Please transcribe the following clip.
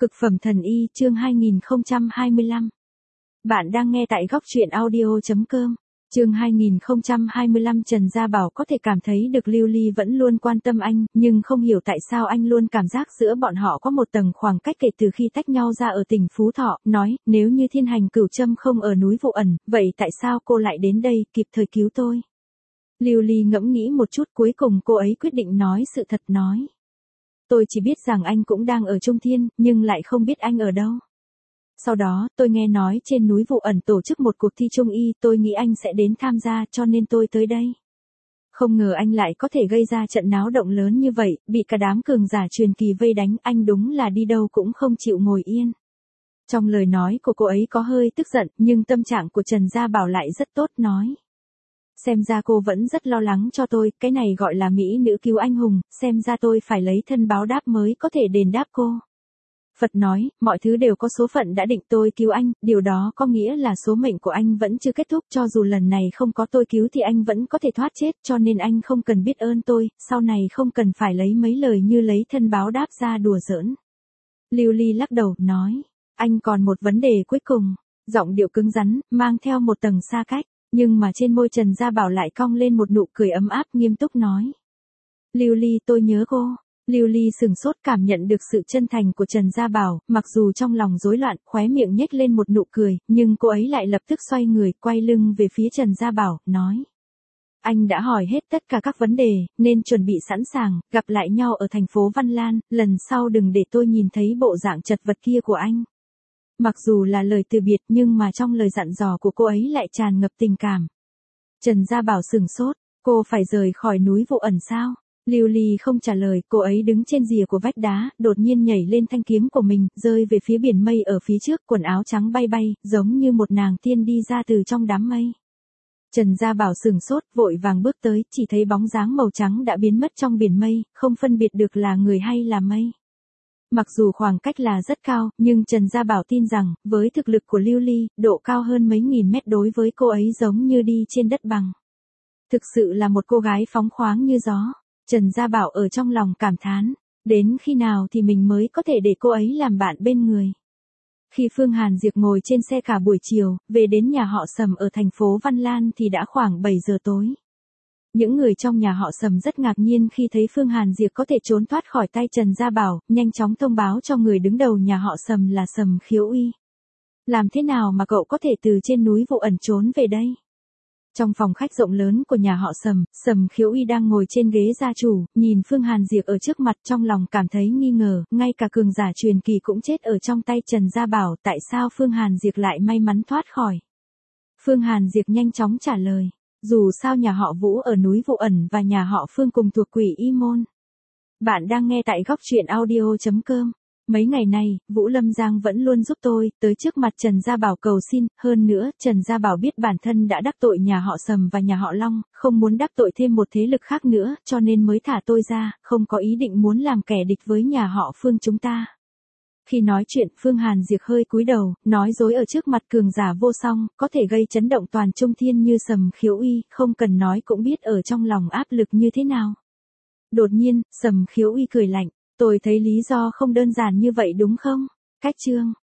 Cực phẩm thần y chương 2025. Bạn đang nghe tại góc truyện audio.com. Chương 2025 Trần Gia Bảo có thể cảm thấy được Lưu Ly vẫn luôn quan tâm anh, nhưng không hiểu tại sao anh luôn cảm giác giữa bọn họ có một tầng khoảng cách kể từ khi tách nhau ra ở tỉnh Phú Thọ, nói, nếu như Thiên Hành Cửu Trâm không ở núi Vụ Ẩn, vậy tại sao cô lại đến đây, kịp thời cứu tôi? Lưu Ly ngẫm nghĩ một chút, cuối cùng cô ấy quyết định nói sự thật, nói. Tôi chỉ biết rằng anh cũng đang ở Trung Thiên, nhưng lại không biết anh ở đâu. Sau đó, tôi nghe nói trên núi Vụ Ẩn tổ chức một cuộc thi Trung Y, tôi nghĩ anh sẽ đến tham gia cho nên tôi tới đây. Không ngờ anh lại có thể gây ra trận náo động lớn như vậy, bị cả đám cường giả truyền kỳ vây đánh, anh đúng là đi đâu cũng không chịu ngồi yên. Trong lời nói của cô ấy có hơi tức giận, nhưng tâm trạng của Trần Gia Bảo lại rất tốt, nói. Xem ra cô vẫn rất lo lắng cho tôi, cái này gọi là mỹ nữ cứu anh hùng, xem ra tôi phải lấy thân báo đáp mới có thể đền đáp cô. Phật nói, mọi thứ đều có số phận đã định, tôi cứu anh, điều đó có nghĩa là số mệnh của anh vẫn chưa kết thúc, cho dù lần này không có tôi cứu thì anh vẫn có thể thoát chết, cho nên anh không cần biết ơn tôi, sau này không cần phải lấy mấy lời như lấy thân báo đáp ra đùa giỡn. Lưu Ly lắc đầu, nói, anh còn một vấn đề cuối cùng, giọng điệu cứng rắn, mang theo một tầng xa cách. Nhưng mà trên môi Trần Gia Bảo lại cong lên một nụ cười ấm áp, nghiêm túc nói. Lưu Ly, tôi nhớ cô. Lưu Ly sừng sốt, cảm nhận được sự chân thành của Trần Gia Bảo, mặc dù trong lòng rối loạn, khóe miệng nhếch lên một nụ cười, nhưng cô ấy lại lập tức xoay người, quay lưng về phía Trần Gia Bảo, nói. Anh đã hỏi hết tất cả các vấn đề, nên chuẩn bị sẵn sàng, gặp lại nhau ở thành phố Văn Lan, lần sau đừng để tôi nhìn thấy bộ dạng chật vật kia của anh. Mặc dù là lời từ biệt nhưng mà trong lời dặn dò của cô ấy lại tràn ngập tình cảm. Trần Gia Bảo sừng sốt, cô phải rời khỏi núi Vụ Ẩn sao? Lưu Ly không trả lời, cô ấy đứng trên rìa của vách đá, đột nhiên nhảy lên thanh kiếm của mình, rơi về phía biển mây ở phía trước, quần áo trắng bay bay, giống như một nàng tiên đi ra từ trong đám mây. Trần Gia Bảo sừng sốt, vội vàng bước tới, chỉ thấy bóng dáng màu trắng đã biến mất trong biển mây, không phân biệt được là người hay là mây. Mặc dù khoảng cách là rất cao, nhưng Trần Gia Bảo tin rằng, với thực lực của Lưu Ly, độ cao hơn mấy nghìn mét đối với cô ấy giống như đi trên đất bằng. Thực sự là một cô gái phóng khoáng như gió. Trần Gia Bảo ở trong lòng cảm thán, đến khi nào thì mình mới có thể để cô ấy làm bạn bên người. Khi Phương Hàn Diệp ngồi trên xe cả buổi chiều, về đến nhà họ Sầm ở thành phố Văn Lan thì đã khoảng 7 giờ tối. Những người trong nhà họ Sầm rất ngạc nhiên khi thấy Phương Hàn Diệp có thể trốn thoát khỏi tay Trần Gia Bảo, nhanh chóng thông báo cho người đứng đầu nhà họ Sầm là Sầm Khiếu Uy. Làm thế nào mà cậu có thể từ trên núi Vụ Ẩn trốn về đây? Trong phòng khách rộng lớn của nhà họ Sầm, Sầm Khiếu Uy đang ngồi trên ghế gia chủ, nhìn Phương Hàn Diệp ở trước mặt, trong lòng cảm thấy nghi ngờ, ngay cả cường giả truyền kỳ cũng chết ở trong tay Trần Gia Bảo, tại sao Phương Hàn Diệp lại may mắn thoát khỏi? Phương Hàn Diệp nhanh chóng trả lời. Dù sao nhà họ Vũ ở núi Vụ Ẩn và nhà họ Phương cùng thuộc Quỷ Y Môn. Bạn đang nghe tại góc truyện audio.com. Mấy ngày này, Vũ Lâm Giang vẫn luôn giúp tôi, tới trước mặt Trần Gia Bảo cầu xin, hơn nữa, Trần Gia Bảo biết bản thân đã đắc tội nhà họ Sầm và nhà họ Long, không muốn đắc tội thêm một thế lực khác nữa, cho nên mới thả tôi ra, không có ý định muốn làm kẻ địch với nhà họ Phương chúng ta. Khi nói chuyện, Phương Hàn Diệp hơi cúi đầu, nói dối ở trước mặt cường giả vô song, có thể gây chấn động toàn Trung Thiên như Sầm Khiếu Uy, không cần nói cũng biết ở trong lòng áp lực như thế nào. Đột nhiên, Sầm Khiếu Uy cười lạnh, tôi thấy lý do không đơn giản như vậy đúng không? Cách chương